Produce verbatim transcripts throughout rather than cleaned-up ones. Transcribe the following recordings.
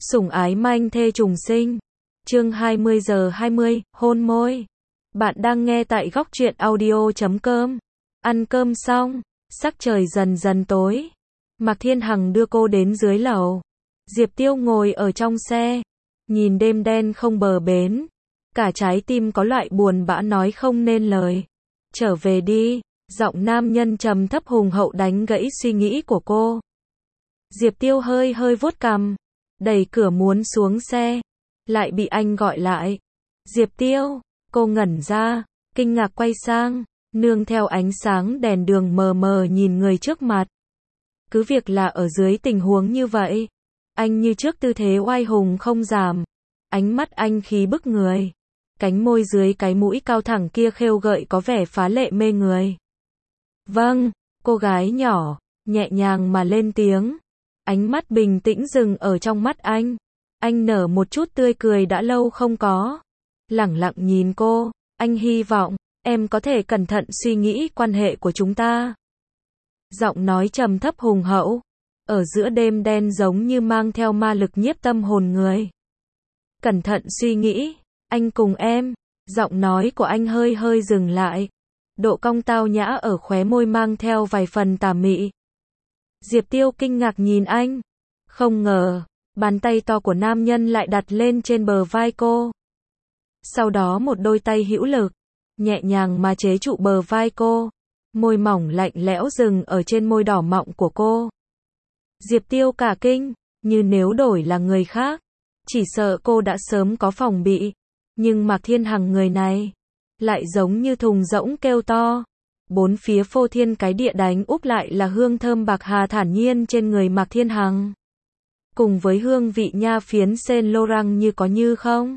Sủng ái manh thê trùng sinh. Chương hai mươi giờ hai mươi, hôn môi. Bạn đang nghe tại góc truyện audio chấm com. Ăn cơm xong, sắc trời dần dần tối. Mạc Thiên Hằng đưa cô đến dưới lầu. Diệp Tiêu ngồi ở trong xe, nhìn đêm đen không bờ bến. Cả trái tim có loại buồn bã nói không nên lời. Trở về đi, giọng nam nhân trầm thấp hùng hậu đánh gãy suy nghĩ của cô. Diệp Tiêu hơi hơi vuốt cằm, đẩy cửa muốn xuống xe, lại bị anh gọi lại. Diệp Tiêu, cô ngẩn ra, kinh ngạc quay sang, nương theo ánh sáng đèn đường mờ mờ nhìn người trước mặt. Cứ việc là ở dưới tình huống như vậy, anh như trước tư thế oai hùng không giảm, ánh mắt anh khí bức người. Cánh môi dưới cái mũi cao thẳng kia khêu gợi có vẻ phá lệ mê người. Vâng, cô gái nhỏ, nhẹ nhàng mà lên tiếng. Ánh mắt bình tĩnh dừng ở trong mắt anh. Anh nở một chút tươi cười đã lâu không có. Lẳng lặng nhìn cô, anh hy vọng, em có thể cẩn thận suy nghĩ quan hệ của chúng ta. Giọng nói trầm thấp hùng hậu, ở giữa đêm đen giống như mang theo ma lực nhiếp tâm hồn người. Cẩn thận suy nghĩ, anh cùng em, giọng nói của anh hơi hơi dừng lại. Độ cong tao nhã ở khóe môi mang theo vài phần tà mị. Diệp Tiêu kinh ngạc nhìn anh. Không ngờ, bàn tay to của nam nhân lại đặt lên trên bờ vai cô. Sau đó một đôi tay hữu lực, nhẹ nhàng mà chế trụ bờ vai cô. Môi mỏng lạnh lẽo dừng ở trên môi đỏ mọng của cô. Diệp Tiêu cả kinh, như nếu đổi là người khác, chỉ sợ cô đã sớm có phòng bị. Nhưng Mạc Thiên Hằng người này, lại giống như thùng rỗng kêu to. Bốn phía phô thiên cái địa đánh úp lại là hương thơm bạc hà thản nhiên trên người Mạc Thiên Hằng. Cùng với hương vị nha phiến Saint Laurent như có như không.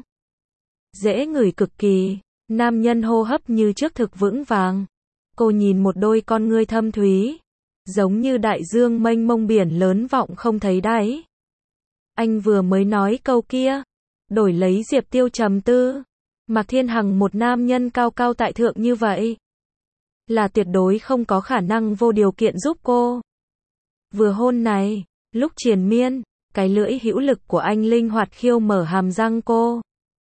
Dễ ngửi cực kỳ, nam nhân hô hấp như trước thực vững vàng. Cô nhìn một đôi con ngươi thâm thúy, giống như đại dương mênh mông biển lớn vọng không thấy đáy. Anh vừa mới nói câu kia, đổi lấy Diệp Tiêu trầm tư. Mạc Thiên Hằng một nam nhân cao cao tại thượng như vậy, là tuyệt đối không có khả năng vô điều kiện giúp cô. Vừa hôn này, lúc triền miên, cái lưỡi hữu lực của anh linh hoạt khiêu mở hàm răng cô.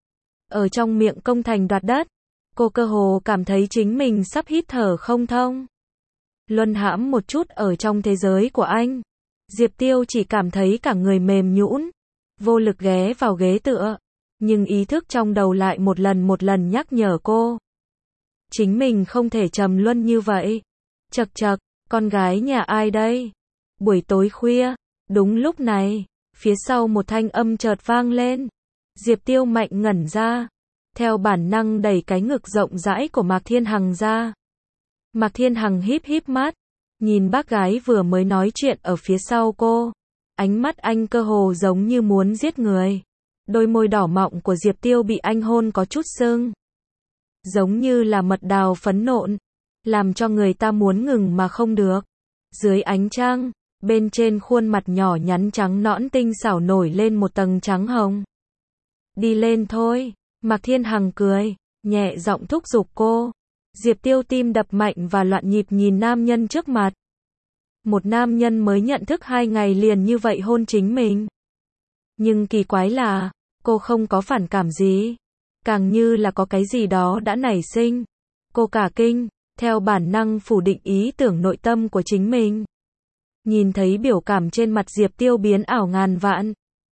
Ở trong miệng công thành đoạt đất, cô cơ hồ cảm thấy chính mình sắp hít thở không thông. Luân hãm một chút ở trong thế giới của anh, Diệp Tiêu chỉ cảm thấy cả người mềm nhũn, vô lực ghé vào ghế tựa, nhưng ý thức trong đầu lại một lần một lần nhắc nhở cô. Chính mình không thể trầm luân như vậy. Chậc chậc, con gái nhà ai đây? Buổi tối khuya, đúng lúc này, phía sau một thanh âm chợt vang lên. Diệp Tiêu mạnh ngẩn ra, theo bản năng đẩy cái ngực rộng rãi của Mạc Thiên Hằng ra. Mạc Thiên Hằng híp híp mắt, nhìn bác gái vừa mới nói chuyện ở phía sau cô. Ánh mắt anh cơ hồ giống như muốn giết người. Đôi môi đỏ mọng của Diệp Tiêu bị anh hôn có chút sưng, giống như là mật đào phấn nộn, làm cho người ta muốn ngừng mà không được. Dưới ánh trăng, bên trên khuôn mặt nhỏ nhắn trắng nõn tinh xảo nổi lên một tầng trắng hồng. Đi lên thôi, Mạc Thiên Hằng cười, nhẹ giọng thúc giục cô. Diệp Tiêu tim đập mạnh và loạn nhịp nhìn nam nhân trước mặt. Một nam nhân mới nhận thức hai ngày liền như vậy hôn chính mình. Nhưng kỳ quái là, cô không có phản cảm gì. Càng như là có cái gì đó đã nảy sinh. Cô cả kinh, theo bản năng phủ định ý tưởng nội tâm của chính mình. Nhìn thấy biểu cảm trên mặt Diệp Tiêu biến ảo ngàn vạn,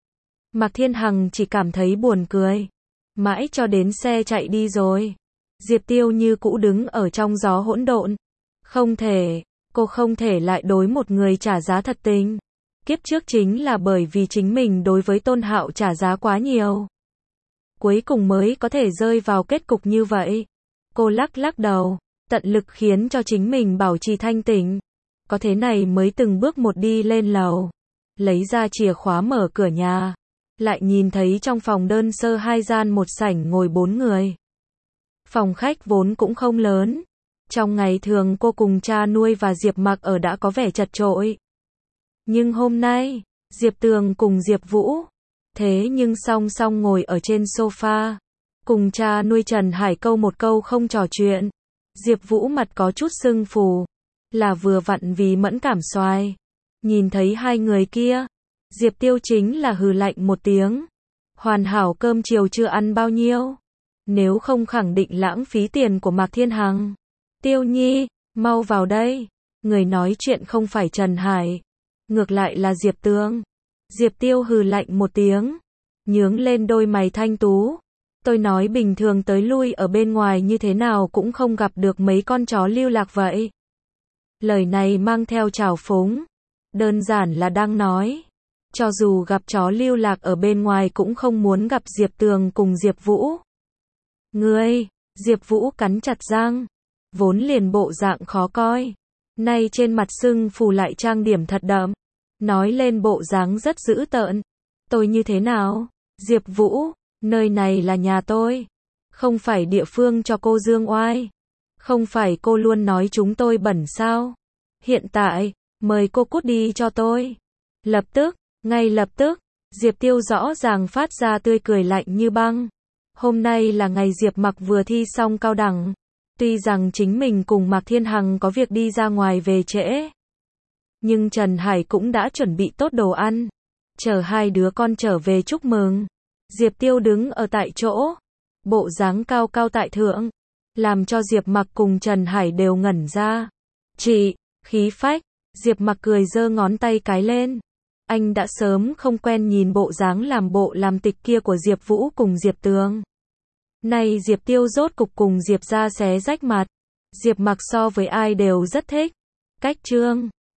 Mạc Thiên Hằng chỉ cảm thấy buồn cười. Mãi cho đến xe chạy đi rồi, Diệp Tiêu như cũ đứng ở trong gió hỗn độn. Không thể, cô không thể lại đối một người trả giá thật tình. Kiếp trước chính là bởi vì chính mình đối với Tôn Hạo trả giá quá nhiều, cuối cùng mới có thể rơi vào kết cục như vậy. Cô lắc lắc đầu, tận lực khiến cho chính mình bảo trì thanh tỉnh. Có thế này mới từng bước một đi lên lầu, lấy ra chìa khóa mở cửa nhà, lại nhìn thấy trong phòng đơn sơ hai gian một sảnh ngồi bốn người. Phòng khách vốn cũng không lớn. Trong ngày thường cô cùng cha nuôi và Diệp Mặc ở đã có vẻ chật chội. Nhưng hôm nay, Diệp Tường cùng Diệp Vũ, thế nhưng song song ngồi ở trên sofa, cùng cha nuôi Trần Hải câu một câu không trò chuyện. Diệp Vũ mặt có chút sưng phù, là vừa vặn vì mẫn cảm xoài. Nhìn thấy hai người kia, Diệp Tiêu chính là hừ lạnh một tiếng. Hoàn hảo cơm chiều chưa ăn bao nhiêu. Nếu không khẳng định lãng phí tiền của Mạc Thiên Hằng. Tiêu Nhi, mau vào đây. Người nói chuyện không phải Trần Hải. Ngược lại là Diệp Tường. Diệp Tiêu hừ lạnh một tiếng. Nhướng lên đôi mày thanh tú. Tôi nói bình thường tới lui ở bên ngoài như thế nào cũng không gặp được mấy con chó lưu lạc vậy. Lời này mang theo trào phúng. Đơn giản là đang nói. Cho dù gặp chó lưu lạc ở bên ngoài cũng không muốn gặp Diệp Tường cùng Diệp Vũ. Ngươi, Diệp Vũ cắn chặt răng. Vốn liền bộ dạng khó coi. Nay trên mặt sưng phù lại trang điểm thật đậm. Nói lên bộ dáng rất dữ tợn. Tôi như thế nào? Diệp Vũ, nơi này là nhà tôi. Không phải địa phương cho cô dương oai. Không phải cô luôn nói chúng tôi bẩn sao? Hiện tại, mời cô cút đi cho tôi. Lập tức, ngay lập tức, Diệp Tiêu rõ ràng phát ra tươi cười lạnh như băng. Hôm nay là ngày Diệp Mặc vừa thi xong cao đẳng. Tuy rằng chính mình cùng Mạc Thiên Hằng có việc đi ra ngoài về trễ. Nhưng Trần Hải cũng đã chuẩn bị tốt đồ ăn. Chờ hai đứa con trở về chúc mừng. Diệp Tiêu đứng ở tại chỗ. Bộ dáng cao cao tại thượng. Làm cho Diệp Mặc cùng Trần Hải đều ngẩn ra. Chị, khí phách. Diệp Mặc cười giơ ngón tay cái lên. Anh đã sớm không quen nhìn bộ dáng làm bộ làm tịch kia của Diệp Vũ cùng Diệp Tường. Này Diệp Tiêu rốt cục cùng Diệp ra xé rách mặt. Diệp Mặc so với ai đều rất thích. Cách trương.